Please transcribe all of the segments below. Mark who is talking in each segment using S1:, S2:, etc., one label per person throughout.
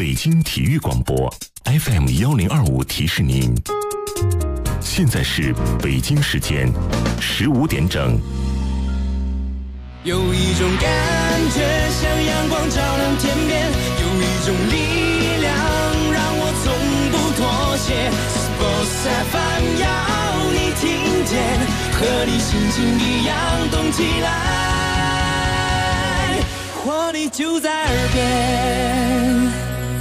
S1: 北京体育广播 FM1025提示您，现在是北京时间15点整。
S2: 有一种感觉像阳光照亮天边，有一种力量让我从不妥协。Sports FM 要你听见，和你心情一样动起来，活力就在耳边。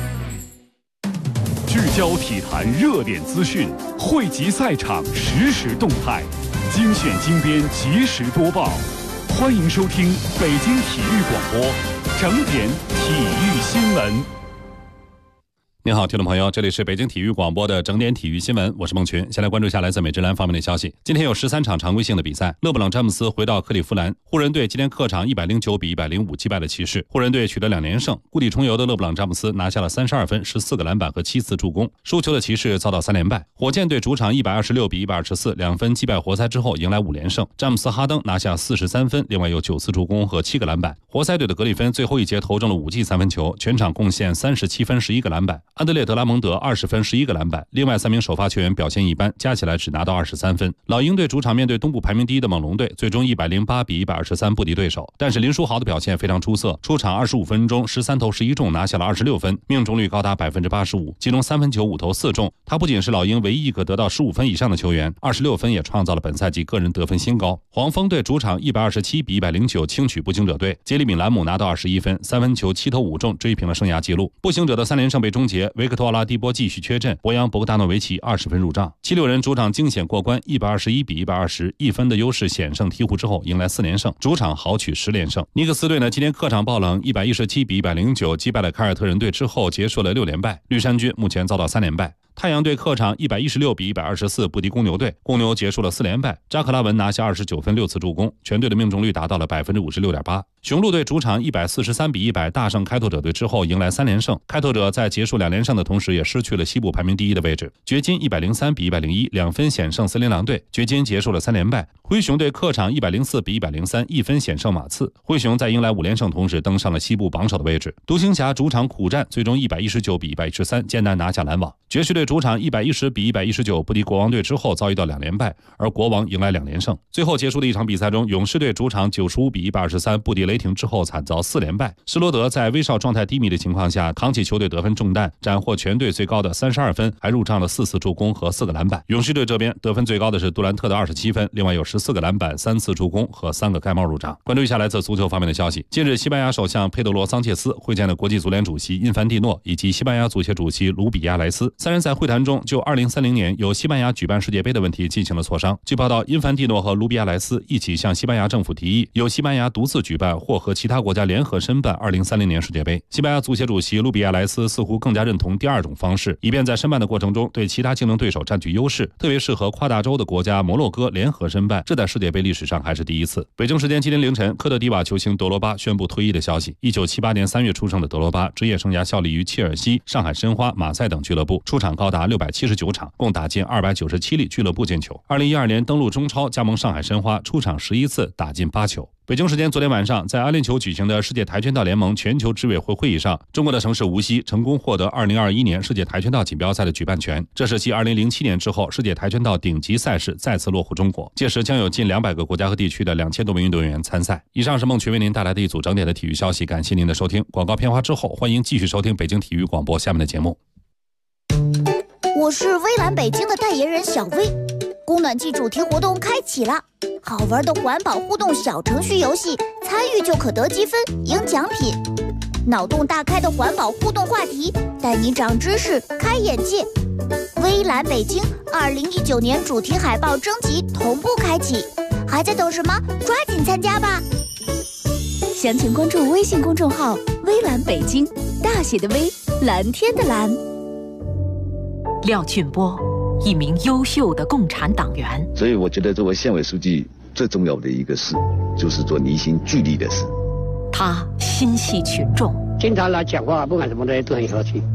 S3: 聚焦体坛热点资讯，汇集赛场实时动态，精选精编及时播报。欢迎收听北京体育广播整点体育新闻。
S4: 您好，听众朋友，这里是北京体育广播的整点体育新闻，我是孟群。先来关注一下来自美职篮方面的消息。今天有13场常规性的比赛，勒布朗詹姆斯回到克利夫兰，湖人队今天客场109比105击败了骑士，湖人队取得2连胜。故地重游的勒布朗詹姆斯拿下了32分、14个篮板和7次助攻。输球的骑士遭到3连败，火箭队主场126比124，2分击败活塞之后迎来5连胜。詹姆斯哈登拿下43分，另外有9次助攻和7个篮板。活塞队的格里芬最后一节投中了5记3分球，全场贡献37分、11个篮板。安德烈德拉蒙德20分11个篮板，另外3名首发球员表现一般，加起来只拿到23分。老鹰队主场面对东部排名第一的猛龙队，最终108比123不敌对手，但是林书豪的表现非常出色，出场25分钟13投11中，拿下了26分，命中率高达 85%， 其中3分球5投4中。他不仅是老鹰唯一一个得到15分以上的球员，26分也创造了本赛季个人得分新高。黄蜂队主场127比109轻取步行者队，杰里米兰姆拿到21分，3分球7投5中，追平了生涯纪录。步行者的3连胜被终结，维克托奥拉迪波继续缺阵，博扬博格达诺维奇20分入账。76人主场惊险过关，121比120，一分的优势险胜鹈鹕之后迎来4连胜，主场豪取10连胜。尼克斯队呢今天客场爆冷117比109击败了凯尔特人队之后结束了6连败，绿衫军目前遭到3连败。太阳队客场116比124不敌公牛队，公牛结束了4连败，扎克拉文拿下29分6次助攻，全队的命中率达到了 56.8%。雄鹿队主场143比100大胜开拓者队之后迎来3连胜，开拓者在结束2连胜的同时也失去了西部排名第一的位置。掘金103比101，2分险胜森林狼队，掘金结束了3连败。灰熊队客场104比103，一分险胜马刺，灰熊在迎来5连胜同时登上了西部榜首的位置。独行侠主场苦战，最终119比113艰难拿下篮网。爵士队主场110比119不敌国王队之后遭遇到2连败，而国王迎来2连胜。最后结束的一场比赛中，勇士队主场95比123不敌雷霆之后惨遭4连败。施罗德在威少状态低迷的情况下扛起球队得分重担，斩获全队最高的32分，还入账了4次助攻和4个篮板。勇士队这边得分最高的是杜兰特的27分，另外有14个篮板、3次助攻和3个盖帽入账。关注一下来自足球方面的消息。近日，西班牙首相佩德罗·桑切斯会见了国际足联主席因凡蒂诺以及西班牙足协主席卢比亚莱斯，三人在会谈中就2030年由西班牙举办世界杯的问题进行了磋商。据报道，因凡蒂诺和卢比亚莱斯一起向西班牙政府提议，由西班牙独自举办或和其他国家联合申办2030年世界杯。西班牙足协主席卢比亚莱斯似乎更加认同第二种方式，以便在申办的过程中对其他竞争对手占据优势，特别是和跨大洲的国家摩洛哥联合申办，这在世界杯历史上还是第一次。北京时间今天凌晨，科特迪瓦球星德罗巴宣布退役的消息。1978年3月出生的德罗巴，职业生涯效力于切尔西、上海申花、马赛等俱乐部，出场高达679场，共打进297粒俱乐部进球。2012年登陆中超，加盟上海申花，出场11次，打进8球。北京时间昨天晚上，在阿联酋举行的世界跆拳道联盟全球执委会会议上，中国的城市无锡成功获得2021年世界跆拳道锦标赛的举办权，这是继2007年之后，世界跆拳道顶级赛事再次落户中国。届时将有近200个国家和地区的2000多名运动员参赛。以上是孟群为您带来的一组整点的体育消息，感谢您的收听。广告片花之后，欢迎继续收听北京体育广播下面的节目。
S5: 我是微蓝北京的代言人小薇，供暖季主题活动开启了，好玩的环保互动小程序游戏，参与就可得积分赢奖品。脑洞大开的环保互动话题，带你长知识开眼界。微蓝北京2019年主题海报征集同步开启，还在等什么？抓紧参加吧！详情关注微信公众号微蓝北京，大写的微，蓝天的蓝。
S6: 廖俊波，一名优秀的共产党员。
S7: 所以我觉得作为县委书记最重要的一个事，就是做凝心聚力的事。
S6: 他心系群众，
S8: 经常来讲话，不管什么东西都很和气。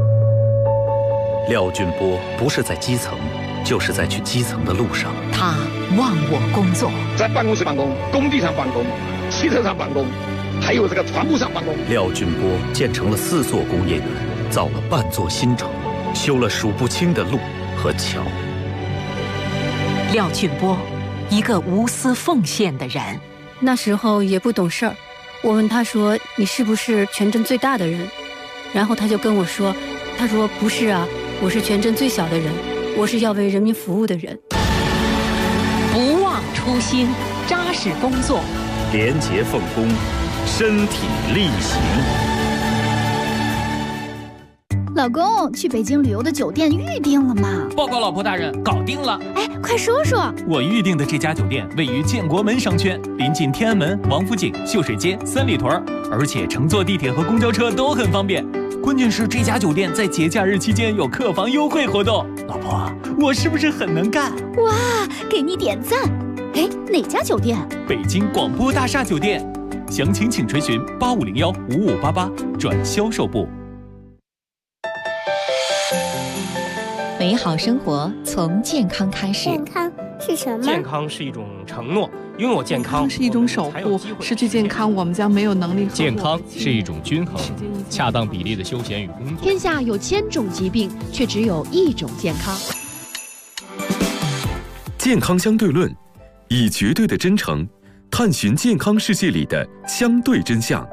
S9: 廖俊波不是在基层，就是在去基层的路上。
S6: 他忘我工作，
S8: 在办公室办公，工地上办公，汽车上办公，还有这个船舶上办公。
S9: 廖俊波建成了4座工业园， 造了半座新城，修了数不清的路和桥。
S6: 廖俊波，一个无私奉献的人。
S10: 那时候也不懂事儿，我问他说：“你是不是全镇最大的人？”然后他就跟我说：“他说不是啊，我是全镇最小的人，我是要为人民服务的人。”
S6: 不忘初心，扎实工作，
S9: 廉洁奉公，身体力行。
S5: 老公，去北京旅游的酒店预定了吗？
S11: 报告老婆大人，搞定了。
S5: 哎，快说说。
S11: 我预定的这家酒店位于建国门商圈，临近天安门、王府井、秀水街、三里屯，而且乘坐地铁和公交车都很方便。关键是这家酒店在节假日期间有客房优惠活动。老婆，我是不是很能干？
S5: 哇，给你点赞。哎，哪家酒店？
S11: 北京广播大厦酒店。详情请垂询8501-5588转销售部。
S12: 美好生活从健康开始。
S13: 健康是什么？
S14: 健康是一种承诺，拥有健康
S15: 是一种守护，失去健康我们将没有能力。
S14: 健康是一种均衡，恰当比例的休闲与工作。
S16: 天下有1000种疾病，却只有1种健康。
S1: 健康相对论，以绝对的真诚探寻健康世界里的相对真相。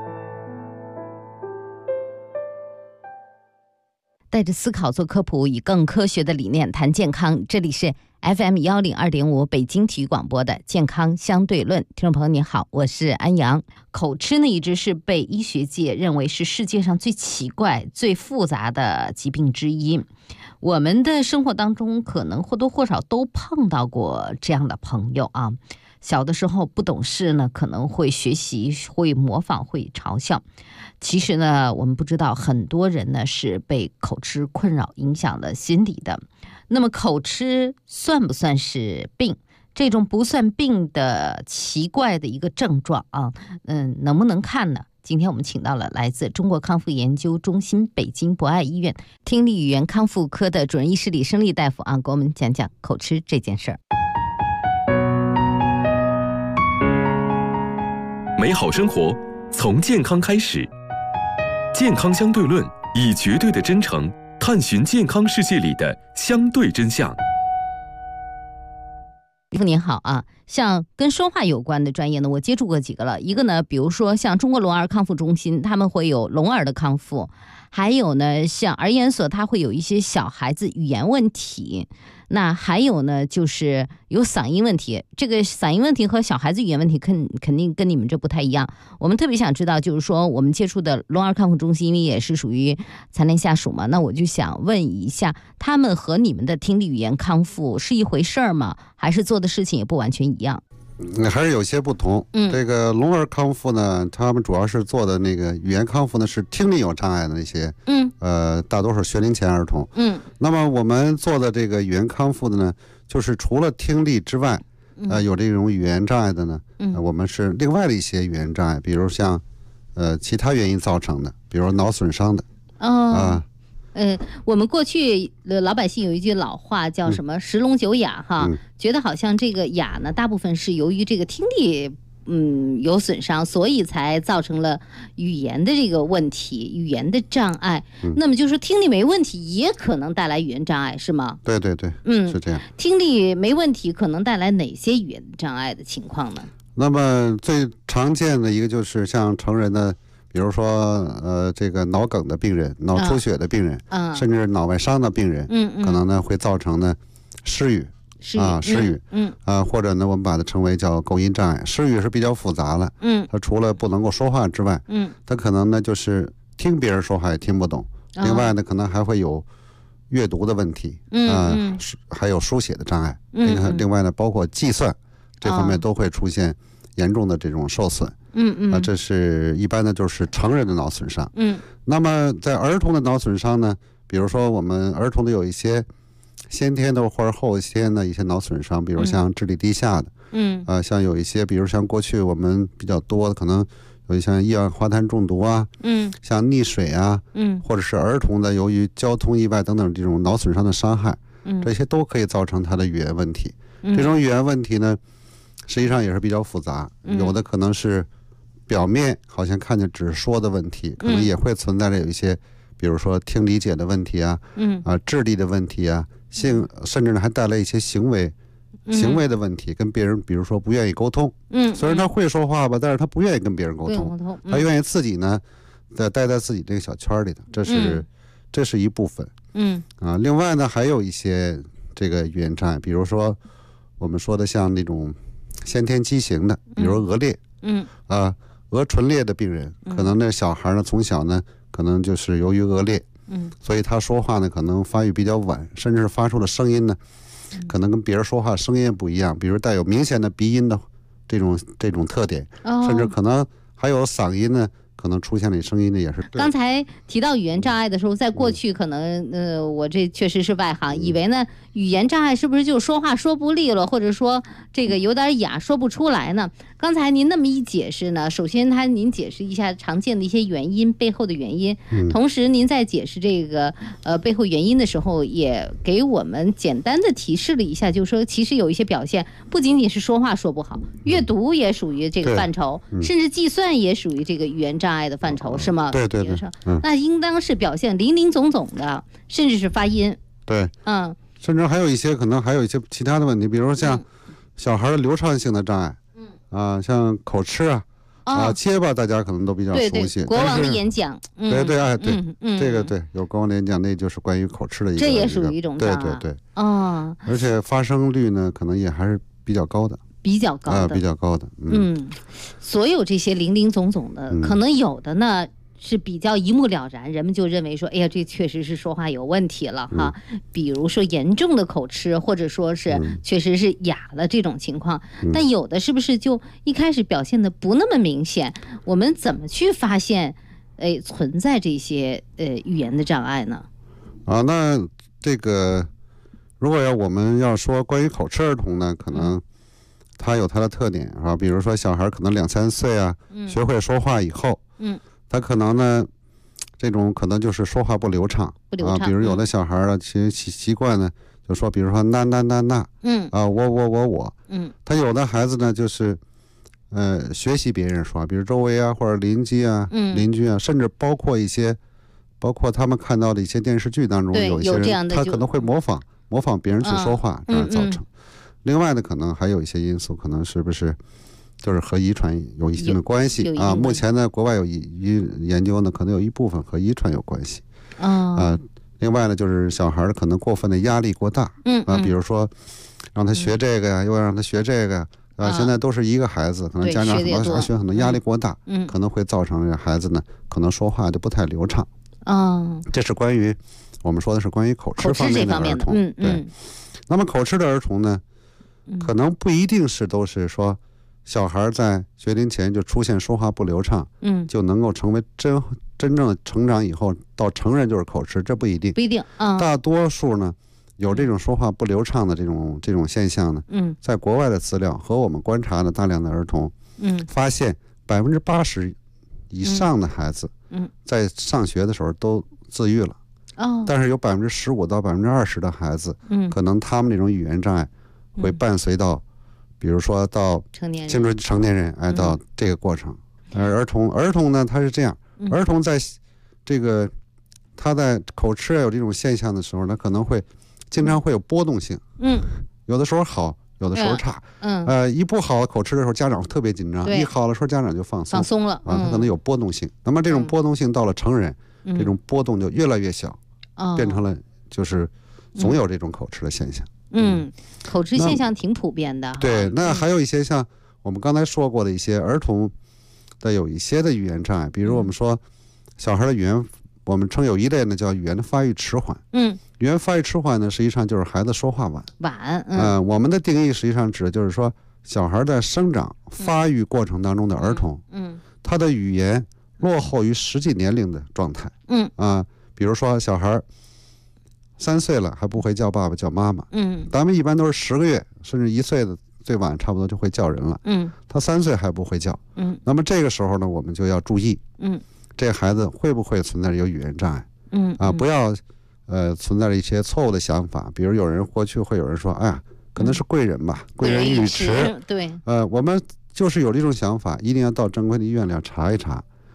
S17: 带着思考做科普，以更科学的理念谈健康。这里是 FM102.5 北京体育广播的健康相对论。听众朋友你好，我是安阳。口吃呢，一直是被医学界认为是世界上最奇怪、最复杂的疾病之一。我们的生活当中可能或多或少都碰到过这样的朋友啊。小的时候不懂事呢，可能会学习、会模仿、会嘲笑。其实呢，我们不知道很多人呢是被口吃困扰影响了心理的。那么口吃算不算是病？这种不算病的奇怪的一个症状啊，能不能看呢？今天我们请到了来自中国康复研究中心北京博爱医院听力语言康复科的主任医师李胜利大夫啊，给我们讲讲口吃这件事儿。
S1: 美好生活从健康开始，健康相对论，以绝对的真诚探寻健康世界里的相对真相。
S17: 您好啊，像跟说话有关的专业呢，我接触过几个了。一个呢，比如说像中国聋儿康复中心，他们会有聋儿的康复；还有呢，像儿研所，它会有一些小孩子语言问题。那还有呢，就是有嗓音问题。这个嗓音问题和小孩子语言问题肯定跟你们这不太一样。我们特别想知道，就是说我们接触的聋儿康复中心，因为也是属于残联下属嘛，那我就想问一下，他们和你们的听力语言康复是一回事儿吗？还是做的事情也不完全一样？
S18: 还是有些不同。这个聋儿康复呢，他们主要是做的那个语言康复呢，是听力有障碍的那些，大多数学龄前儿童。那么我们做的这个语言康复的呢，就是除了听力之外，有这种语言障碍的呢，我们是另外的一些语言障碍，比如像其他原因造成的，比如脑损伤的。
S17: 我们过去老百姓有一句老话叫什么十聋九哑哈，觉得好像这个哑呢，大部分是由于这个听力有损伤，所以才造成了语言的这个问题，语言的障碍。那么就是听力没问题也可能带来语言障碍，是吗？
S18: 对对对，是这样。
S17: 听力没问题可能带来哪些语言障碍的情况呢？
S18: 那么最常见的一个就是像成人的，比如说这个脑梗的病人、脑出血的病人，甚至脑外伤的病人，可能呢会造成呢失语。或者呢我们把它称为叫构音障碍。失语是比较复杂了，它除了不能够说话之外，它可能呢就是听别人说话也听不懂，另外呢可能还会有阅读的问题，还有书写的障碍，另外呢包括计算这方面都会出现严重的这种受损。这是一般的就是成人的脑损伤。那么在儿童的脑损伤呢，比如说我们儿童的有一些先天的或者后天的一些脑损伤，比如像智力低下的，像有一些比如像过去我们比较多的可能有一些一氧化碳中毒啊，像溺水啊，或者是儿童的由于交通意外等等这种脑损伤的伤害，这些都可以造成他的语言问题。这种语言问题呢实际上也是比较复杂，有的可能是表面好像看见只是说的问题，可能也会存在着有一些比比如说听理解的问题啊，智力的问题啊，甚至呢还带来一些行为的问题，跟别人比如说不愿意沟通，虽然他会说话吧，但是他不愿意跟别人沟通，他愿意自己呢待在自己这个小圈里的，这是一部分，另外呢还有一些这个语言障碍，比如说我们说的像那种先天畸形的，比如腭裂，额唇裂的病人，可能那小孩呢从小呢可能就是由于腭裂，所以他说话呢可能发育比较晚，甚至发出的声音呢可能跟别人说话声音不一样，比如带有明显的鼻音的这种特点，甚至可能还有嗓音呢可能出现的声音呢也是。
S17: 刚才提到语言障碍的时候，在过去可能我这确实是外行，以为呢语言障碍是不是就说话说不利落，或者说这个有点哑说不出来呢？刚才您那么一解释呢，首先您解释一下常见的一些原因，背后的原因，同时您在解释这个背后原因的时候，也给我们简单的提示了一下，就是说其实有一些表现不仅仅是说话说不好，阅读也属于这个范畴，甚至计算也属于这个语言障碍的范畴，是吗？
S18: 对，
S17: 那应当是表现林林总总的，甚至是发音。
S18: 对，甚至还有一些可能还有一些其他的问题，比如说像小孩的流畅性的障碍，像口吃结巴，大家可能都比较熟悉。
S17: 国王的演讲，
S18: 对，这个对，有国王的演讲，那就是关于口吃的一个，
S17: 这也属于一种障碍。
S18: 对，而且发生率呢，可能也还是比较高的。比较高的，
S17: 所有这些林林总总的，可能有的呢是比较一目了然，人们就认为说，哎呀，这确实是说话有问题了哈。比如说严重的口吃，或者说是确实是哑了这种情况，但有的是不是就一开始表现的不那么明显？我们怎么去发现，存在这些语言的障碍呢？
S18: 那这个如果我们要说关于口吃儿童呢，可能他有他的特点比如说小孩可能2、3岁学会说话以后，他可能呢这种可能就是说话不流畅，比如有的小孩呢其实习惯呢就说，比如说那，我，他有的孩子呢就是学习别人说话，比如周围或者邻居甚至包括他们看到的一些电视剧当中，有一些人他可能会模仿别人去说话，这样造成。另外呢，可能还有一些因素，可能是不是就是和遗传有一定的关系目前呢，国外有研究呢，可能有一部分和遗传有关系。另外呢，就是小孩可能过分的压力过大，比如说让他学这个呀，又让他学这个现在都是一个孩子，可能家长学很多压力过大，可能会造成孩子呢可能说话就不太流畅。这是关于我们说的是关于口吃方面的儿童。对，那么口吃的儿童呢，可能不一定都是说小孩在学龄前就出现说话不流畅，就能够成为真正的成长以后到成人就是口吃，这不一定。大多数呢有这种说话不流畅的这种现象呢，在国外的资料和我们观察的大量的儿童，发现80%以上的孩子，在上学的时候都自愈了。但是有15%到20%的孩子，可能他们这种语言障碍会伴随到，比如说到成年人，到这个过程。儿童呢，他是这样，儿童在这个他在口吃有这种现象的时候，他可能会经常会有波动性，有的时候好，有的时候差，一不好口吃的时候，家长特别紧张；一好的时候，家长就放松了，他可能有波动性。那么这种波动性到了成人，这种波动就越来越小，变成了就是总有这种口吃的现象。
S17: 口吃现象挺普遍的。
S18: 对，那还有一些像我们刚才说过的一些儿童的有一些的语言障碍，比如我们说小孩的语言，我们称有一类呢叫语言的发育迟缓。语言发育迟缓呢，实际上就是孩子说话晚。我们的定义实际上指的就是说小孩在生长发育过程当中的儿童，他的语言落后于实际年龄的状态。比如说小孩3岁了还不会叫爸爸叫妈妈，咱们一般都是10个月甚至1岁的最晚差不多就会叫人了，他3岁还不会叫，那么这个时候呢，我们就要注意，这孩子会不会存在着有语言障碍，不要存在着一些错误的想法，比如过去会有人说，哎呀，可能是贵人吧，贵人语迟，
S17: 对，
S18: 我们就是有这种想法，一定要到正规的医院里查一查，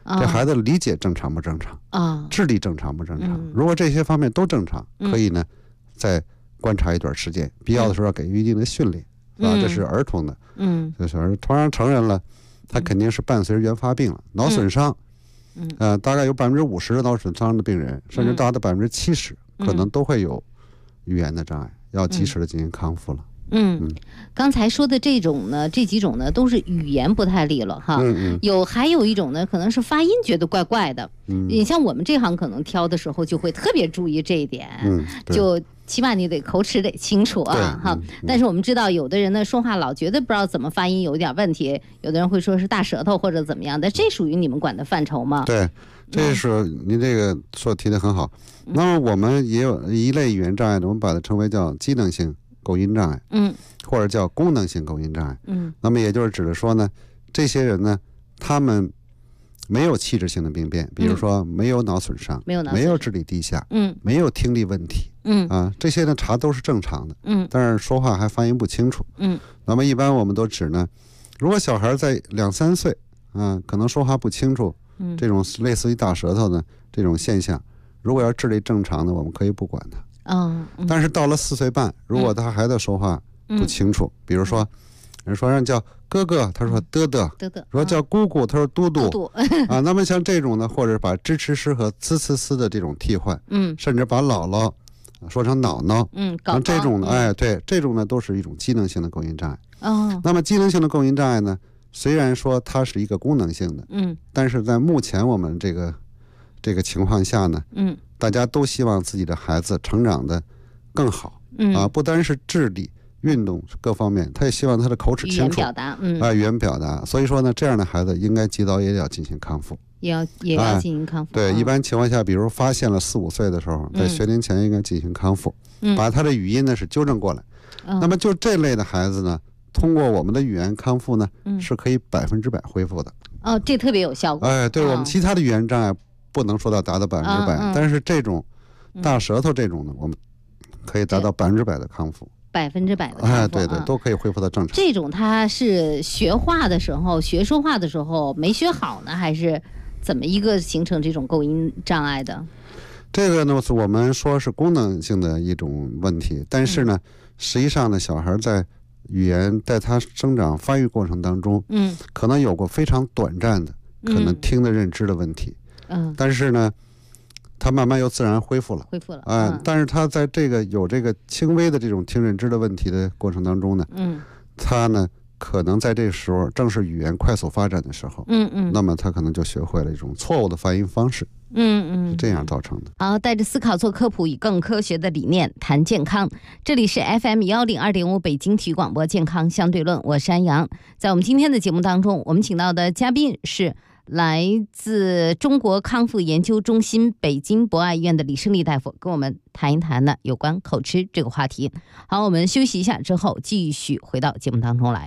S18: 这孩子理解正常不正常
S17: 啊？
S18: 智力正常不正常？如果这些方面都正常，可以呢再观察一段时间，必要的时候给予一定的训练，这是儿童的。就是同样成人了，他肯定是伴随着原发病了，脑损伤。大概有50%的脑损伤的病人，甚至达到70%，可能都会有语言的障碍，要及时的进行康复了。
S17: 刚才说的这几种呢，都是语言不太利落哈。还有一种呢，可能是发音觉得怪怪的。你像我们这行可能挑的时候就会特别注意这一点，就起码你得口齿得清楚啊哈。但是我们知道，有的人呢说话老觉得不知道怎么发音有一点问题，有的人会说是大舌头或者怎么样的，这属于你们管的范畴吗？
S18: 对，这是您这个提得很好。那么我们也有一类语言障碍呢，我们把它称为叫机能性构音障碍，或者叫功能性构音障碍。那么也就是指的说呢，这些人呢，他们没有器质性的病变，比如说没有脑损伤，没有智力低下，没有听力问题，这些呢查都是正常的，但是说话还发音不清楚，那么一般我们都指呢，如果小孩在2、3岁，可能说话不清楚，这种类似于大舌头的这种现象，如果要智力正常的，我们可以不管他。但是到了4岁半，如果他还在说话不清楚，比如说人说让叫哥哥，他说嘚嘚，说叫姑姑，他说嘟嘟那么像这种呢，或者把支持师和呲呲呲的这种替换，甚至把姥姥说成脑脑，像这种的，对，这种呢都是一种机能性的构音障碍。那么机能性的构音障碍呢，虽然说它是一个功能性的，但是在目前我们这个情况下呢，大家都希望自己的孩子成长的更好，不单是智力、运动各方面，他也希望他的口齿清楚，语言表达，所以说呢，这样的孩子应该及早也要进行康复，
S17: 也要进行康复。
S18: 对，一般情况下，比如发现了4、5岁的时候，在学龄前应该进行康复，把他的语音呢是纠正过来。那么就这类的孩子呢，通过我们的语言康复呢，是可以100%恢复的。
S17: 这特别有效果。
S18: 对，我们其他的语言障碍不能说到达到100%，但是这种大舌头这种呢，我们可以达到100%的康复。
S17: 100%的康复，
S18: 对，都可以恢复到正常。
S17: 这种他是学话的时候、学说话的时候没学好呢，还是怎么一个形成这种构音障碍的？
S18: 这个呢，我们说是功能性的一种问题，但是呢，实际上呢，小孩在语言在他生长发育过程当中，可能有过非常短暂的可能听的认知的问题，但是呢，他慢慢又自然恢复了，但是他在有这个轻微的这种听认知的问题的过程当中呢，他呢可能在这个时候正是语言快速发展的时候，那么他可能就学会了一种错误的发音方式，是这样造成的。
S17: 好，带着思考做科普，以更科学的理念谈健康。这里是 FM 102.5北京体育广播健康相对论，我是安阳。在我们今天的节目当中，我们请到的嘉宾是来自中国康复研究中心北京博爱医院的李胜利大夫，跟我们谈一谈呢有关口吃这个话题。好，我们休息一下之后，继续回到节目当中来。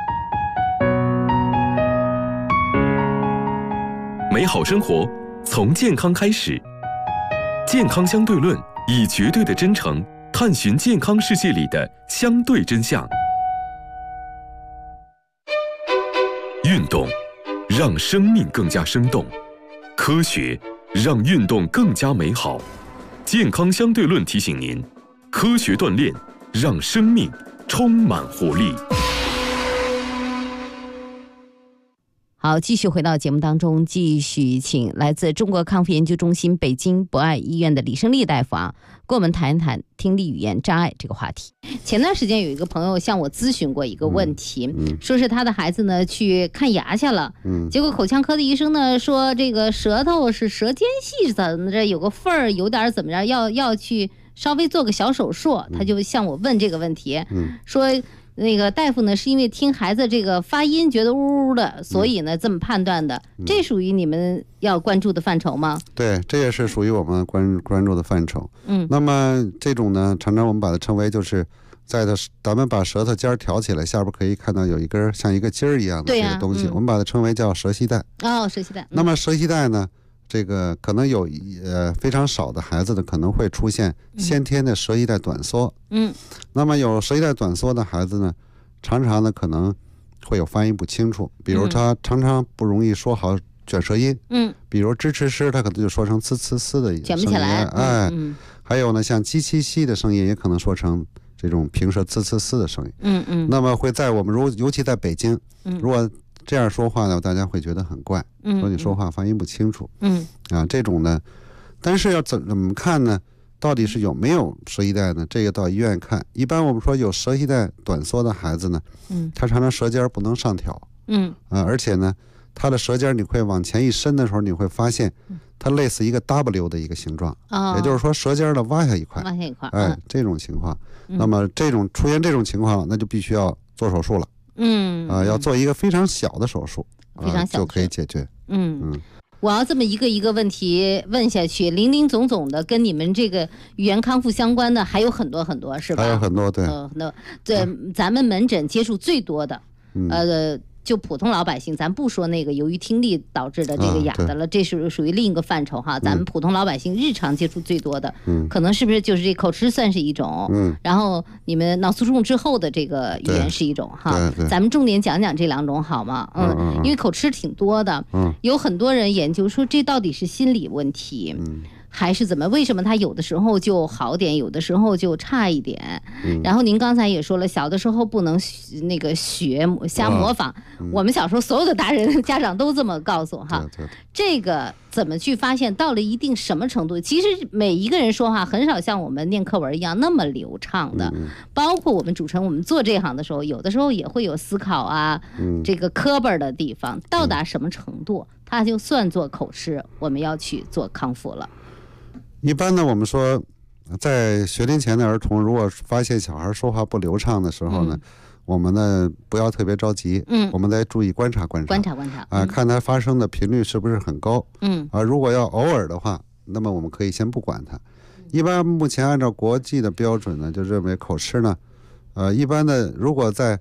S1: 美好生活从健康开始，健康相对论以绝对的真诚探寻健康世界里的相对真相。运动让生命更加生动，科学让运动更加美好。健康相对论提醒您，科学锻炼让生命充满活力。
S17: 好，继续回到节目当中，继续请来自中国康复研究中心北京博爱医院的李胜利大夫跟我们谈一谈听力语言障碍这个话题。前段时间有一个朋友向我咨询过一个问题，说是他的孩子呢去看牙去了，结果口腔科的医生呢说这个舌头是舌间隙怎么着有个缝儿，有点怎么着，要去稍微做个小手术。他就向我问这个问题，说那个大夫呢是因为听孩子这个发音觉得呜呜的，所以呢这么判断的，这属于你们要关注的范畴吗？
S18: 对，这也是属于我们关注的范畴。那么这种呢，常常我们把它称为就是咱们把舌头尖挑起来，下边可以看到有一根像一个筋儿一样的这个东西，我们把它称为叫舌系带。
S17: 舌系带。
S18: 那么舌系带呢，这个可能有非常少的孩子呢可能会出现先天的舌系带短缩。那么有舌系带短缩的孩子呢，常常呢可能会有发音不清楚，比如他常常不容易说好卷舌音，比如支持诗，它可能就说成呲呲呲的
S17: 卷不起来，
S18: 还有呢，像叽叽西的声音，也可能说成这种平舌呲呲呲的声音，那么会在我们尤其在北京，如果这样说话呢，大家会觉得很怪，说你说话发音不清楚，这种呢，但是要怎么看呢？到底是有没有舌系带呢？这个到医院看。一般我们说有舌系带短缩的孩子呢，他常常舌尖不能上挑，而且呢，他的舌尖你会往前一伸的时候，你会发现它类似一个 W 的一个形状，也就是说舌尖呢挖下一块，这种情况。那么出现这种情况了，那就必须要做手术了，要做一个非常小的手术，就可以解决。
S17: 我要这么一个一个问题问下去，林林总总的跟你们这个语言康复相关的还有很多很多，是吧？还
S18: 有很多，对。
S17: 咱们门诊接触最多的，就普通老百姓，咱不说那个由于听力导致的这个哑的了，这是属于另一个范畴哈。咱们普通老百姓日常接触最多的，可能是不是就是这口吃算是一种，然后你们脑卒中之后的这个语言是一种哈。咱们重点讲讲这两种好吗？因为口吃挺多的，有很多人研究说这到底是心理问题。还是怎么？为什么他有的时候就好点，有的时候就差一点？然后您刚才也说了，小的时候不能那个瞎模仿。我们小时候所有的大人家长都这么告诉哈。这个怎么去发现？到了一定什么程度？其实每一个人说话很少像我们念课文一样那么流畅的。包括我们主持人，我们做这行的时候，有的时候也会有思考啊，这个磕巴的地方。到达什么程度，他就算做口吃，我们要去做康复了。
S18: 一般呢，我们说，在学龄前的儿童，如果发现小孩说话不流畅的时候呢，我们呢不要特别着急，我们得注意观察，看它发生的频率是不是很高，如果要偶尔的话，那么我们可以先不管它。一般目前按照国际的标准呢，就认为口吃呢，一般的如果在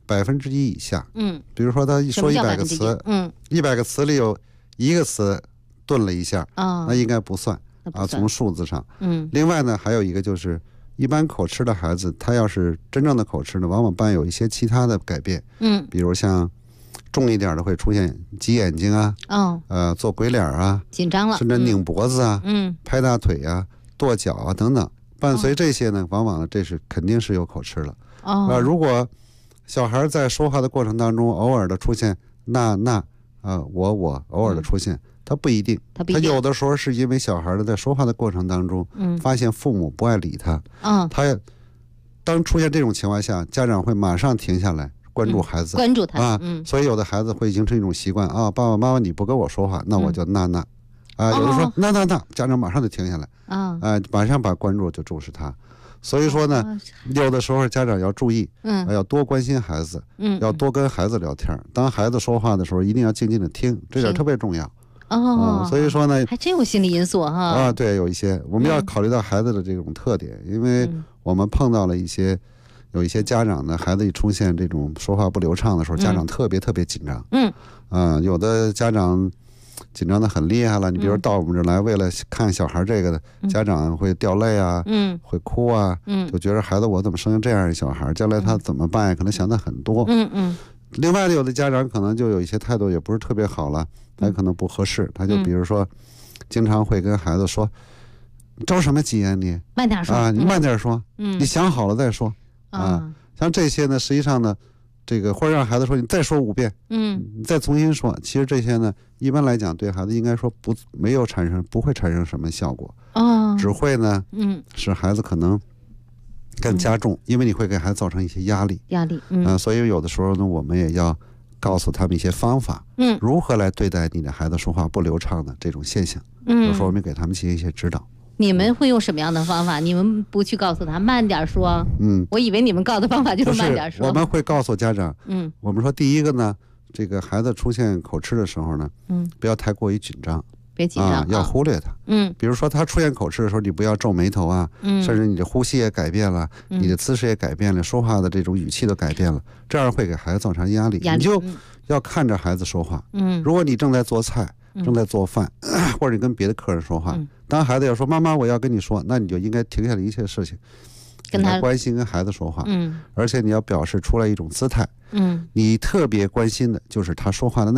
S18: 1%以下，比如说他说100个词，100个词里有1个词顿了一下，那应该不算。从数字上，另外呢，还有一个就是，一般口吃的孩子，他要是真正的口吃呢，往往伴有一些其他的改变，比如像重一点的会出现挤眼睛啊，做鬼脸啊，
S17: 紧张了，
S18: 甚至拧脖子啊，拍大腿啊，跺脚啊等等，伴随这些呢，往往这是肯定是有口吃了。如果小孩在说话的过程当中，偶尔的出现那我偶尔的出现。他不一定，他有的时候是因为小孩在说话的过程当中，发现父母不爱理他，他当出现这种情况下，家长会马上停下来关注孩子，
S17: 关注他
S18: 所以有的孩子会形成一种习惯爸爸妈妈你不跟我说话，那我就那有的说那，家长马上就停下来，马上把关注就重视他。所以说呢，有的时候家长要注意，要多关心孩子，要多跟孩子聊天。当孩子说话的时候，一定要静静的听，这点特别重要。所以说呢，
S17: 还真有心理因素哈。
S18: 对，有一些我们要考虑到孩子的这种特点，因为我们碰到了有一些家长呢，孩子一出现这种说话不流畅的时候，家长特别紧张。有的家长紧张的很厉害了，你比如到我们这儿来，为了看小孩这个的，家长会掉泪啊，会哭啊，就觉得孩子我怎么生这样一小孩，将来他怎么办呀？可能想的很多。另外有的家长可能就有一些态度也不是特别好了，他可能不合适，他就比如说经常会跟孩子说，着什么急啊你，
S17: 慢点说
S18: 你慢点说，你想好了再说像这些呢，实际上呢，这个或者让孩子说你再说5遍，你再重新说，其实这些呢，一般来讲对孩子应该说不会产生什么效果，只会呢，使孩子可能更加重，因为你会给孩子造成一些压力，所以有的时候呢，我们也要告诉他们一些方法，如何来对待你的孩子说话不流畅的这种现象，有时候我们给他们进行一些指导。
S17: 你们会用什么样的方法？你们不去告诉他慢点说？我以为你们告的方法就是慢点说。
S18: 我们会告诉家长，我们说第一个呢，这个孩子出现口吃的时候呢，不要太过于紧张。
S17: 别紧张，
S18: 要忽略它。比如说他出现口吃的时候，你不要皱眉头啊，甚至你的呼吸也改变了，你的姿势也改变了，说话的这种语气都改变了，这样会给孩子造成压力。你就要看着孩子说话。如果你正在做菜、正在做饭，或者你跟别的客人说话，当孩子要说妈妈我要跟你说，那你就应该停下来一切事情，跟他关心跟孩子说话。而且你要表示出来一种姿态。你特别关心的就是他说话的内容。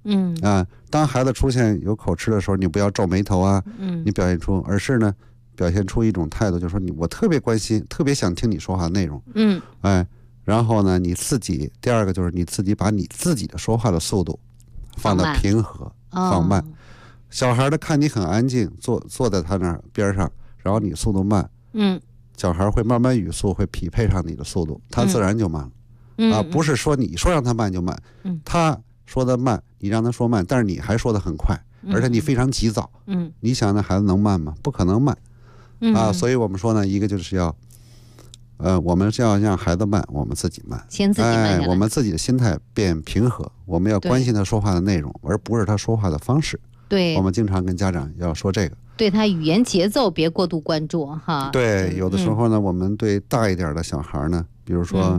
S18: 当孩子出现有口吃的时候，你不要皱眉头啊，你表现出，而是呢表现出一种态度，就是说我特别关心，特别想听你说话的内容，然后呢你自己，第二个就是你自己把你自己的说话的速度放到平和，放慢。小孩的看你很安静，坐在他那边上，然后你速度慢，小孩会慢慢语速会匹配上你的速度，他自然就慢了。不是说你说让他慢就慢，他说的慢，你让他说慢，但是你还说的很快，而且你非常急躁。你想那孩子能慢吗？不可能慢。所以我们说呢，一个就是要，我们是要让孩子慢，我们自己慢，
S17: 先自己慢下来，
S18: 我们自己的心态变平和，我们要关心他说话的内容，而不是他说话的方式。
S17: 对，
S18: 我们经常跟家长要说这个，
S17: 对他语言节奏别过度关注哈。
S18: 对，有的时候呢，我们对大一点的小孩呢，比如说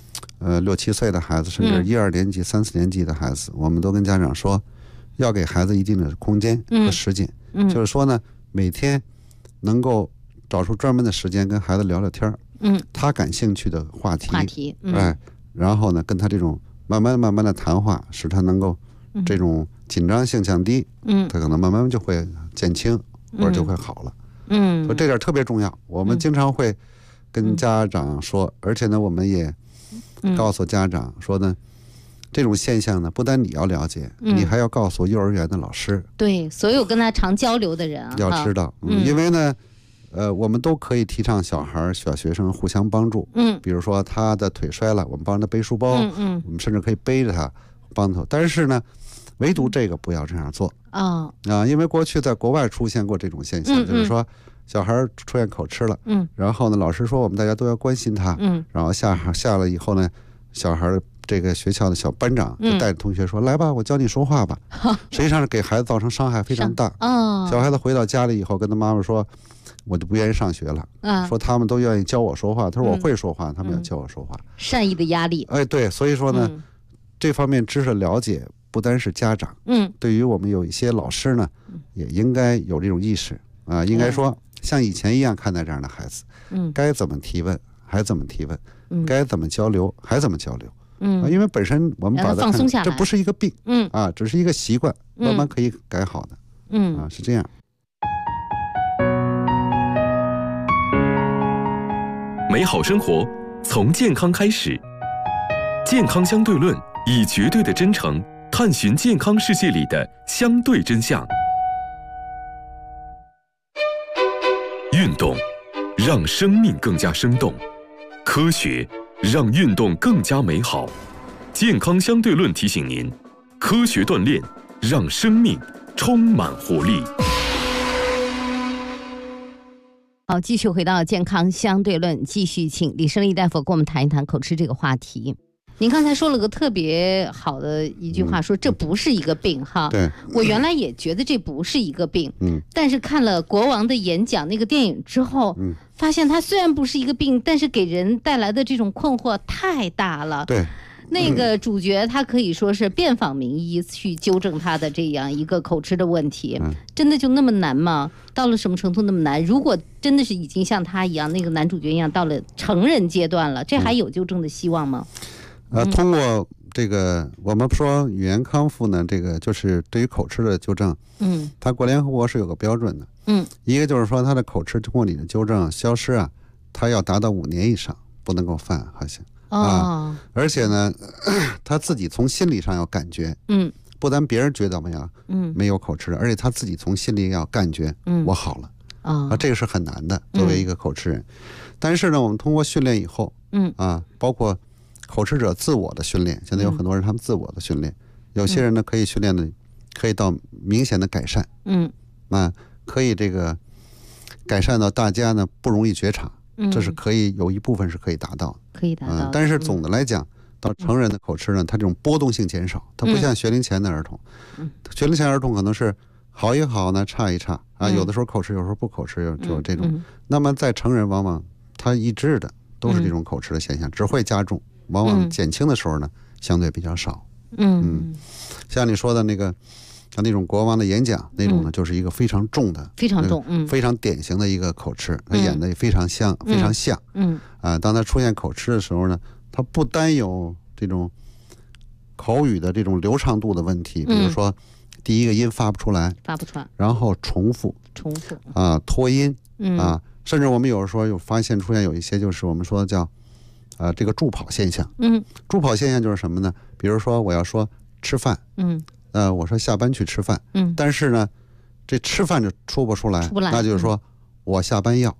S18: 6、7岁的孩子，甚至1、2年级、3、4年级的孩子，我们都跟家长说，要给孩子一定的空间和时间，就是说呢，每天能够找出专门的时间跟孩子聊聊天，他感兴趣的话题，然后呢，跟他这种慢慢的谈话，使他能够这种紧张性降低，他可能慢慢就会减轻，或者就会好了。所以这点特别重要，我们经常会跟家长说，而且呢，我们也告诉家长说呢，这种现象呢，不但你要了解，你还要告诉幼儿园的老师，
S17: 对所有跟他常交流的人
S18: 要知道，因为呢，我们都可以提倡小学生互相帮助，比如说他的腿摔了，我们帮他背书包，我们甚至可以背着他帮他，但是呢，唯独这个不要这样做因为过去在国外出现过这种现象，就是说小孩出现口吃了，然后呢，老师说我们大家都要关心他，然后下了以后呢，小孩这个学校的小班长就带着同学说，来吧，我教你说话吧，实际上是给孩子造成伤害非常大。小孩子回到家里以后跟他妈妈说，我就不愿意上学了，说他们都愿意教我说话，他说我会说话，他们要教我说话，
S17: 善意的压力。
S18: 对，所以说呢，这方面知识了解不单是家长，对于我们有一些老师呢，也应该有这种意识应该说像以前一样看待这样的孩子，该怎么提问还怎么提问，该怎么交流还怎么交流，因为本身我们把它
S17: 放松下来，
S18: 这不是一个病，只是一个习惯，慢慢可以改好的，是这样。
S1: 美好生活从健康开始，健康相对论以绝对的真诚探寻健康世界里的相对真相。运动让生命更加生动，科学让运动更加美好。健康相对论提醒您，科学锻炼让生命充满活力。
S17: 好，继续回到健康相对论，继续请李胜利大夫跟我们谈一谈口吃这个话题。您刚才说了个特别好的一句话，说这不是一个病哈。
S18: 对，
S17: 我原来也觉得这不是一个病，但是看了国王的演讲那个电影之后，发现它虽然不是一个病，但是给人带来的这种困惑太大了。
S18: 对。
S17: 那个主角他可以说是遍访名医去纠正他的这样一个口吃的问题，真的就那么难吗？到了什么程度那么难？如果真的是已经像他一样，那个男主角一样到了成人阶段了，这还有纠正的希望吗？
S18: 通过这个我们说语言康复呢，这个就是对于口吃的纠正，它联合国是有个标准的，一个就是说他的口吃通过你的纠正消失他要达到5年以上不能够犯，好像。而且呢，他自己从心理上要感觉，不但别人觉得没有口吃，而且他自己从心里要感觉，我好了，这个是很难的，作为一个口吃人。但是呢，我们通过训练以后，包括口吃者自我的训练，现在有很多人他们自我的训练，有些人呢可以训练的，可以到明显的改善，可以这个改善到大家呢不容易觉察。这是可以有一部分是可以达到，但是总的来讲，到成人的口吃呢，它这种波动性减少，它不像学龄前的儿童，学龄前儿童可能是好一好呢，差一差有的时候口吃，有时候不口吃，就这种。那么在成人往往它一致的都是这种口吃的现象，只会加重，往往减轻的时候呢相对比较少。像你说的那个。像那种国王的演讲那种呢，就是一个非常重的、
S17: 非常重、
S18: 非常典型的一个口吃，他演的也非常像，非常像。当他出现口吃的时候呢，他不单有这种口语的这种流畅度的问题，比如说第一个音发不出来，然后重复啊，拖音啊，甚至我们有时候有发现出现有一些就是我们说叫这个助跑现象。助跑现象就是什么呢？比如说我要说吃饭，我说下班去吃饭，但是呢这吃饭就说不出来，那就是说我下班要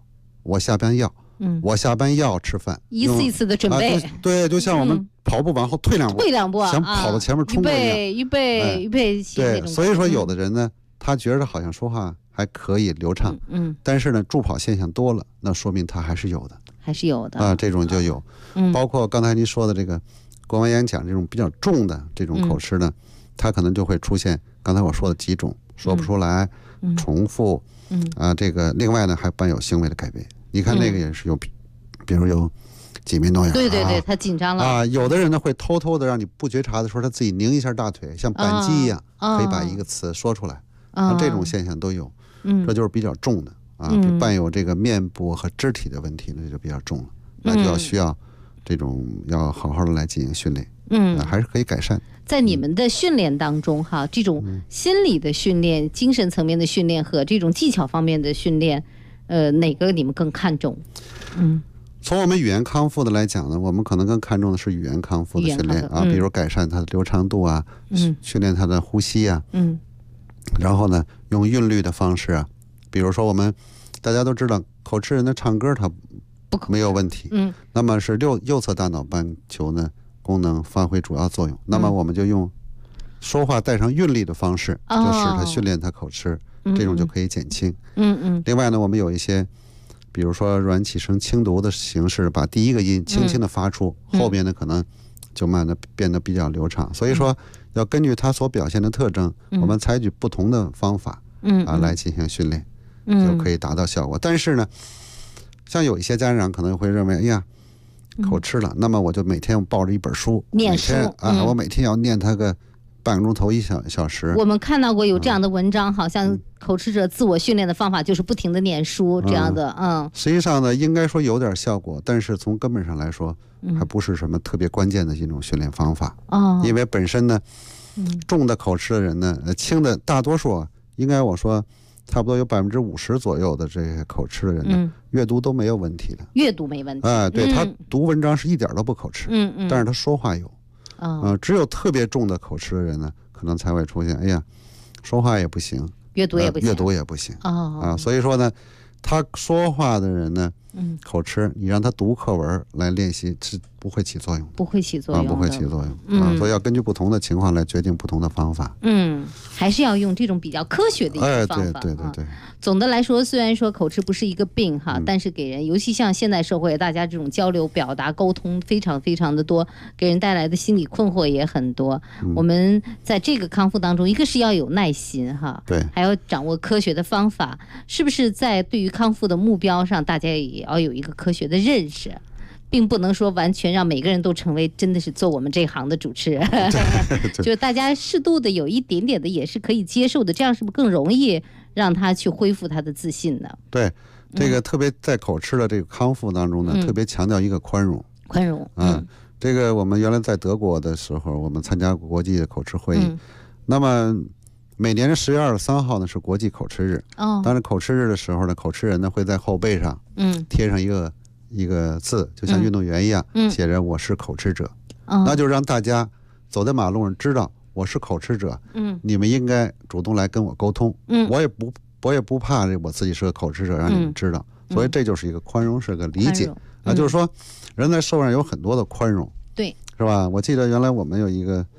S18: 吃饭，
S17: 一次一次的准备，
S18: 对，就像我们跑步往后退两步，想跑到前面冲过一样，
S17: 预备，
S18: 对，所以说有的人呢，他觉得好像说话还可以流畅，但是呢助跑现象多了，那说明他还是有的啊，这种就有，包括刚才您说的这个国文演讲这种比较重的这种口吃呢，它可能就会出现刚才我说的几种，说不出来，重复，这个另外呢还伴有行为的改变。你看那个也是有，比如有挤眉弄眼，
S17: 对，他紧张了
S18: 啊。有的人呢会偷偷的让你不觉察的时候，他自己拧一下大腿，像扳机一样，可以把一个词说出来。这种现象都有，这就是比较重的啊，伴有这个面部和肢体的问题呢，就比较重了，那就要需要这种要好好的来进行训练，还是可以改善。
S17: 在你们的训练当中哈，这种心理的训练、精神层面的训练和这种技巧方面的训练，哪个你们更看重？
S18: 从我们语言康复的来讲呢，我们可能更看重的是语言康复的训练啊，比如改善它的流畅度啊，训练它的呼吸啊，然后呢，用韵律的方式啊，比如说我们大家都知道，口吃人的唱歌它没有问题，那么是右侧大脑半球呢功能发挥主要作用，那么我们就用说话带上韵律的方式，就使它训练它口吃，这种就可以减轻。另外呢，我们有一些，比如说软起声轻读的形式，把第一个音轻轻的发出，后边呢可能就慢的变得比较流畅。所以说，要根据它所表现的特征，我们采取不同的方法，来进行训练，就可以达到效果。但是呢，像有一些家长可能会认为，哎呀，口吃了，那么我就每天抱着一本书，
S17: 念书
S18: 我每天要念它个半个钟头1小时。
S17: 我们看到过有这样的文章，好像口吃者自我训练的方法就是不停的念书这样的。
S18: 实际上呢，应该说有点效果，但是从根本上来说，还不是什么特别关键的一种训练方法。因为本身呢，重的口吃的人呢，轻的大多数应该我说差不多有50%左右的这些口吃的人呢，阅读都没有问题的。
S17: 阅读没问题。
S18: 对，他读文章是一点都不口吃，但是他说话有。只有特别重的口吃的人呢，可能才会出现，哎呀，说话也不行，
S17: 阅读也不行，
S18: 所以说呢，他说话的人呢，口吃，你让他读课文来练习是不会起作用的，
S17: 不会起作
S18: 用，所以要根据不同的情况来决定不同的方法。
S17: 还是要用这种比较科学的一个方法。
S18: 对。
S17: 总的来说，虽然说口吃不是一个病哈，但是给人，尤其像现代社会，大家这种交流、表达、沟通非常非常的多，给人带来的心理困惑也很多。我们在这个康复当中，一个是要有耐心哈，
S18: 对，
S17: 还要掌握科学的方法，是不是在对于康复的目标上，大家也要有一个科学的认识？并不能说完全让每个人都成为真的是做我们这行的主持人，就是大家适度的有一点点的也是可以接受的，这样是不是更容易让他去恢复他的自信呢？
S18: 对，这个特别在口吃的这个康复当中呢，特别强调一个宽容。这个我们原来在德国的时候，我们参加国际的口吃会议，那么每年的10月23号呢是国际口吃日。当然口吃日的时候呢，口吃人呢会在后背上贴上一个字，就像运动员一样，写着我是口吃者，那就让大家走在马路上知道我是口吃者，你们应该主动来跟我沟通，我也不怕我自己是个口吃者，让你们知道，所以这就是一个宽容，是个理解就是说人在社会上有很多的宽容，
S17: 对，
S18: 是吧？我记得原来我们有一个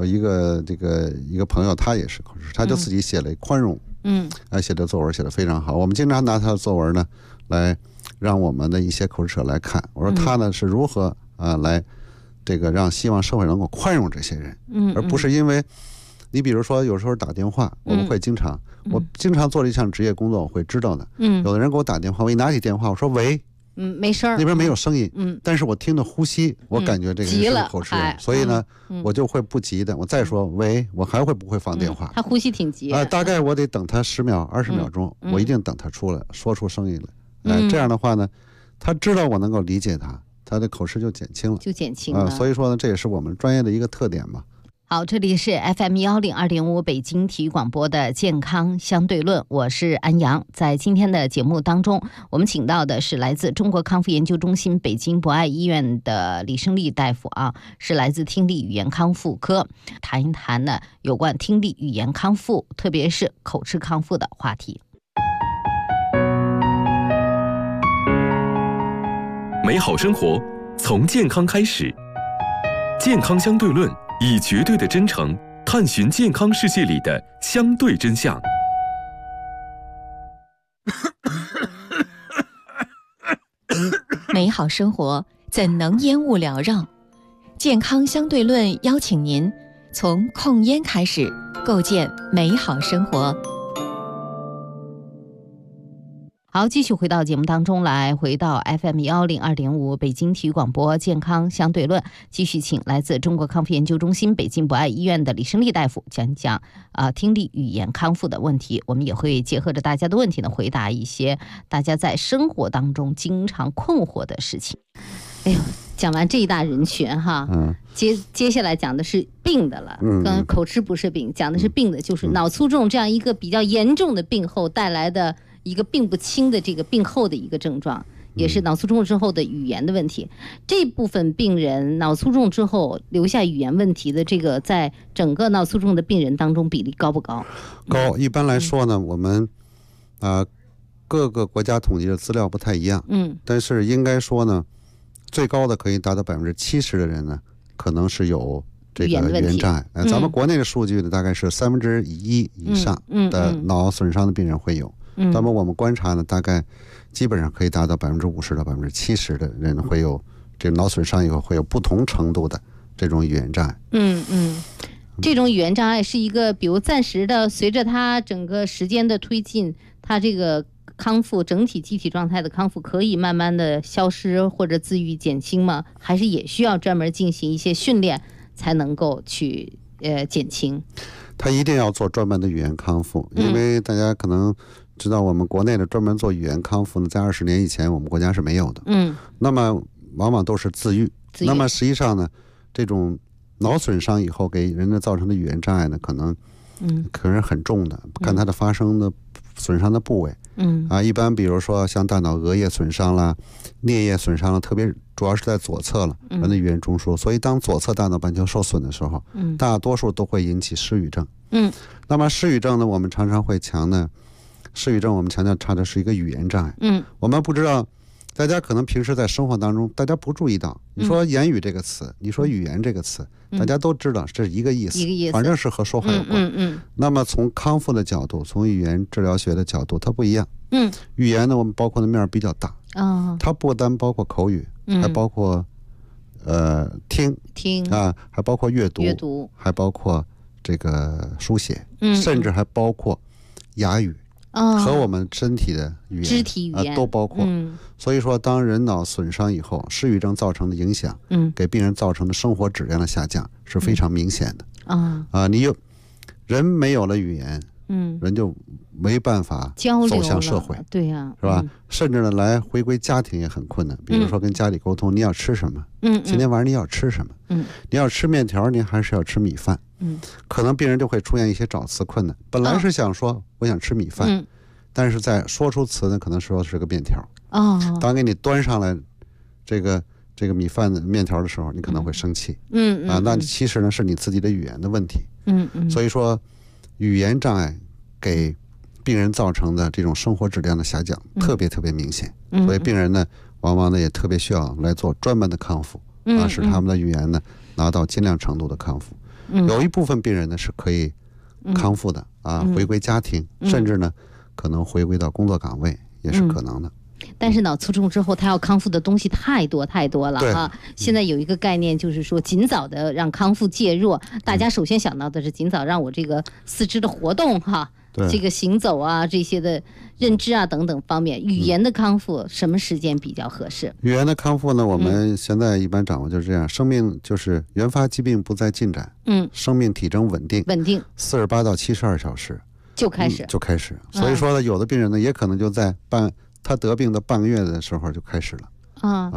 S18: 朋友，他也是口吃，他就自己写了宽容，写的作文写得非常好，我们经常拿他的作文呢来让我们的一些口吃者来看，我说他呢是如何来这个让希望社会能够宽容这些人，而不是因为你比如说有时候打电话，我们会我经常做这项职业工作，我会知道的，有的人给我打电话，我一拿起电话，我说喂，
S17: 没声，
S18: 那边没有声音，但是我听着呼吸，我感觉这个人是口吃人，所以呢，我就会不急的，我再说喂，我还会不会放电话？
S17: 他呼吸挺急
S18: 大概我得等他10秒、20秒钟，我一定等他出来，说出声音来，这样的话呢，他知道我能够理解他的口吃就减轻了，
S17: 所
S18: 以说呢，这也是我们专业的一个特点嘛。
S17: 好，这里是 FM102.5北京体育广播的健康相对论，我是安阳。在今天的节目当中，我们请到的是来自中国康复研究中心北京博爱医院的李胜利大夫啊，是来自听力语言康复科，谈一谈呢有关听力语言康复，特别是口吃康复的话题。
S1: 美好生活从健康开始，健康相对论以绝对的真诚探寻健康世界里的相对真相。
S12: 美好生活怎能烟雾缭绕？健康相对论邀请您从控烟开始，构建美好生活。
S17: 好，继续回到节目当中来，回到 FM102.5北京体育广播健康相对论，继续请来自中国康复研究中心北京博爱医院的李胜利大夫讲讲听力语言康复的问题。我们也会结合着大家的问题呢，回答一些大家在生活当中经常困惑的事情。哎呦，讲完这一大人群哈，接下来讲的是病的了。跟口吃不是病，讲的是病的，就是脑卒中这样一个比较严重的病后带来的一个病不轻的这个病后的一个症状，也是脑卒中之后的语言的问题。这部分病人脑卒中之后留下语言问题的这个，在整个脑卒中的病人当中比例高不高？
S18: 高。一般来说呢，我们各个国家统计的资料不太一样，但是应该说呢，最高的可以达到70%的人呢，可能是有这个语言障碍。咱们国内的数据呢，大概是1/3以上的脑损伤的病人会有。那么我们观察呢，大概基本上可以达到50%到70%的人会有这个脑损伤以后会有不同程度的这种语言障碍。
S17: 这种语言障碍是一个，比如暂时的，随着它整个时间的推进，它这个康复整体机体状态的康复可以慢慢的消失或者自愈减轻吗？还是也需要专门进行一些训练才能够去减轻？
S18: 他一定要做专门的语言康复，因为大家可能知道我们国内的专门做语言康复呢，在20年以前我们国家是没有的。那么往往都是自愈。那么实际上呢，这种脑损伤以后给人的造成的语言障碍呢，可能是很重的，看它的发生的损伤的部位。一般比如说像大脑额叶损伤啦、颞叶损伤了，特别主要是在左侧了，人的语言中枢。所以当左侧大脑半球受损的时候，大多数都会引起失语症。那么失语症呢，我们常常会失语症我们强调它的是一个语言障碍。我们不知道，大家可能平时在生活当中大家不注意到，你说言语这个词，你说语言这个词，大家都知道这是一个意思，反正是和说话有关。那么从康复的角度，从语言治疗学的角度，它不一样。语言呢，我们包括的面比较大。它不单包括口语，还包括听还包括阅读，还包括这个书写，甚至还包括哑语和我们身体的语言、
S17: 肢体语言
S18: 都包括。所以说，当人脑损伤以后，失语症造成的影响，给病人造成的生活质量的下降是非常明显的。人没有了语言，人就没办法走向社会，
S17: 对呀，
S18: 是吧？甚至呢，来回归家庭也很困难。比如说跟家里沟通，你要吃什么？今天晚上你要吃什么？你要吃面条，你还是要吃米饭？可能病人就会出现一些找词困难。本来是想说我想吃米饭，但是在说出词呢，可能说是个面条。当给你端上来这个米饭的面条的时候，你可能会生气。那其实呢是你自己的语言的问题。所以说，语言障碍给病人造成的这种生活质量的下降特别明显。所以病人呢，往往呢也特别需要来做专门的康复，使他们的语言呢拿到尽量程度的康复。有一部分病人呢是可以康复的回归家庭，甚至呢可能回归到工作岗位也是可能的。
S17: 但是脑卒中之后，他要康复的东西太多了啊！现在有一个概念，就是说尽早的让康复介入。大家首先想到的是尽早让我这个四肢的活动这个行走啊，这些的认知啊等等方面。语言的康复什么时间比较合适？
S18: 语言的康复呢，我们现在一般掌握就是这样：生命就是原发疾病不再进展，生命体征稳定，48到72小时就开始。所以说呢，有的病人呢，也可能就在他得病的半个月的时候就开始了。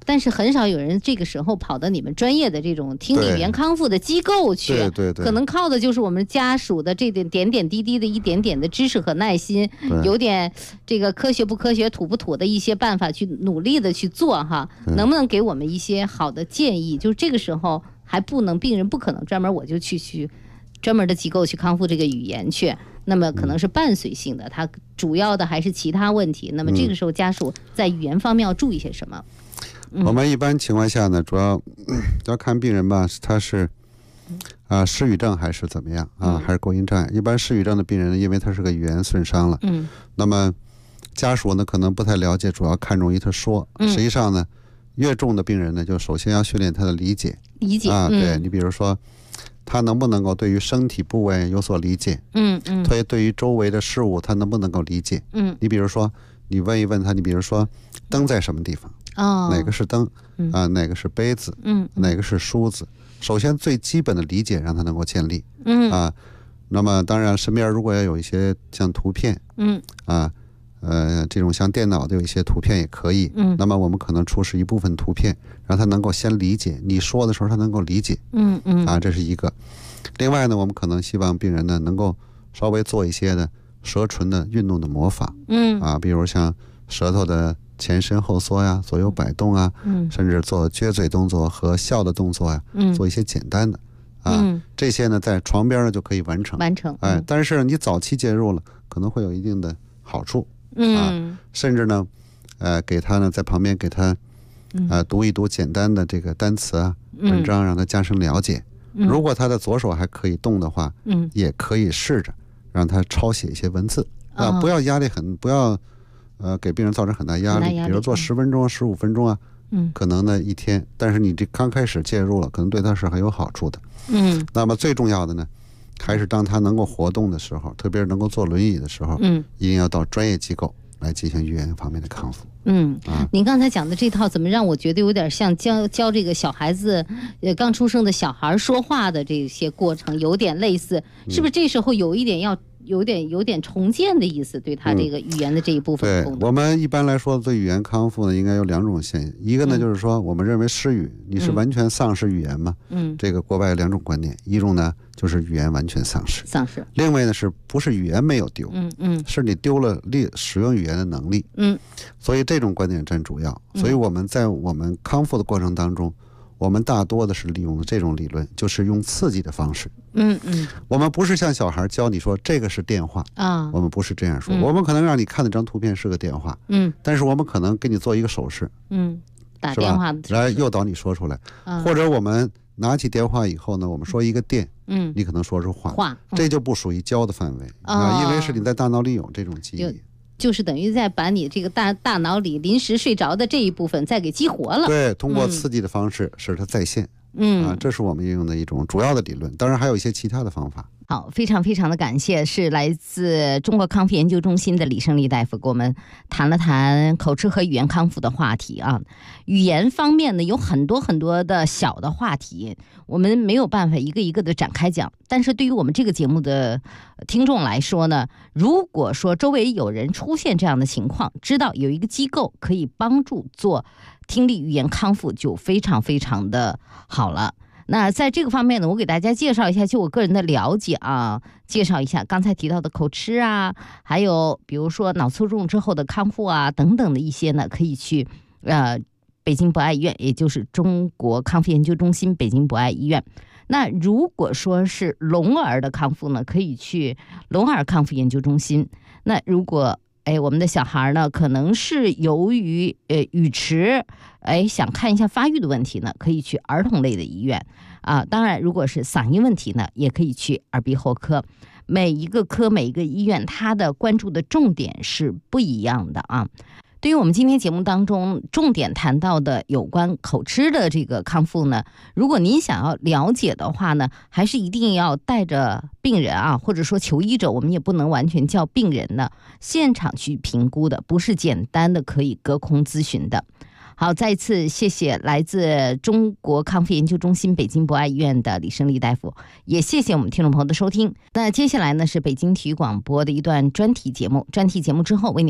S17: 但是很少有人这个时候跑到你们专业的这种听力语言康复的机构去，
S18: 对，
S17: 可能靠的就是我们家属的这点点滴滴的一点点的知识和耐心，有点这个科学不科学、土不土的一些办法去努力的去做哈。能不能给我们一些好的建议？就是这个时候还不能，病人不可能专门我就去专门的机构去康复这个语言去，那么可能是伴随性的，它主要的还是其他问题。那么这个时候家属在语言方面要注意些什么？
S18: 我们一般情况下呢，主要看病人吧，他是失语症还是怎么样啊，还是构音障碍。一般失语症的病人呢，因为他是个语言损伤了，那么家属呢可能不太了解，主要看重于他说。实际上呢，越重的病人呢，就首先要训练他的理解啊，对，你比如说他能不能够对于身体部位有所理解，他对于周围的事物他能不能够理解，你比如说你问一问他，你比如说灯在什么地方，哪个是灯啊，哪个是杯子，哪个是梳子，首先最基本的理解让他能够建立，那么当然身边如果要有一些像图片，这种像电脑的有一些图片也可以，那么我们可能出示一部分图片，让他能够先理解，你说的时候他能够理解，这是一个。另外呢，我们可能希望病人呢能够稍微做一些的舌唇的运动的模仿，比如像舌头的前伸后缩呀，左右摆动啊，甚至做撅嘴动作和笑的动作呀，做一些简单的这些呢在床边呢就可以完成。但是你早期介入了，可能会有一定的好处。甚至呢，给他呢在旁边给他，读一读简单的这个单词啊、文章，让他加深了解。如果他的左手还可以动的话，也可以试着让他抄写一些文字不要压力不要给病人造成很大压力，比如做10分钟、15分钟啊，可能呢一天，但是你这刚开始介入了，可能对他是很有好处的。那么最重要的呢，还是当他能够活动的时候，特别是能够坐轮椅的时候，一定要到专业机构来进行语言方面的康复。
S17: 您刚才讲的这套怎么让我觉得有点像教这个小孩子，刚出生的小孩说话的这些过程，有点类似，是不是？这时候有一点要有点重建的意思，对他这个语言的这一部分。
S18: 对，我们一般来说对语言康复呢，应该有2种现象，一个呢就是说，我们认为失语，你是完全丧失语言吗？这个国外有2种观点，一种呢就是语言完全丧失，另外呢是不是语言没有丢，是你丢了使用语言的能力，所以这种观点占主要。所以我们在我们康复的过程当中，我们大多的是利用这种理论，就是用刺激的方式。我们不是像小孩教你说这个是电话啊，我们不是这样说。我们可能让你看那张图片是个电话，但是我们可能给你做一个手势，
S17: 打电话的，
S18: 来诱导你说出来，或者我们拿起电话以后呢，我们说一个电，你可能说出话，这就不属于教的范围因为是你在大脑里有这种记忆。
S17: 就是等于在把你这个大脑里临时睡着的这一部分再给激活了。
S18: 对，通过刺激的方式使它再现。这是我们运用的一种主要的理论，当然还有一些其他的方法。
S17: 好，非常非常的感谢，是来自中国康复研究中心的李胜利大夫给我们谈了谈口吃和语言康复的话题啊。语言方面呢，有很多很多的小的话题，我们没有办法一个一个的展开讲。但是对于我们这个节目的听众来说呢，如果说周围有人出现这样的情况，知道有一个机构可以帮助做听力语言康复，就非常非常的好了。那在这个方面呢，我给大家介绍一下，就我个人的了解啊，介绍一下刚才提到的口吃啊，还有比如说脑卒中之后的康复啊等等的一些呢，可以去北京博爱医院，也就是中国康复研究中心北京博爱医院。那如果说是聋儿的康复呢，可以去聋儿康复研究中心。那如果我们的小孩呢，可能是由于语迟，想看一下发育的问题呢，可以去儿童类的医院啊。当然，如果是嗓音问题呢，也可以去耳鼻喉科。每一个科、每一个医院，它的关注的重点是不一样的啊。对于我们今天节目当中重点谈到的有关口吃的这个康复呢，如果您想要了解的话呢，还是一定要带着病人啊，或者说求医者，我们也不能完全叫病人呢，现场去评估的，不是简单的可以隔空咨询的。好，再一次谢谢来自中国康复研究中心北京博爱医院的李胜利大夫，也谢谢我们听众朋友的收听。那接下来呢是北京体育广播的一段专题节目，专题节目之后为您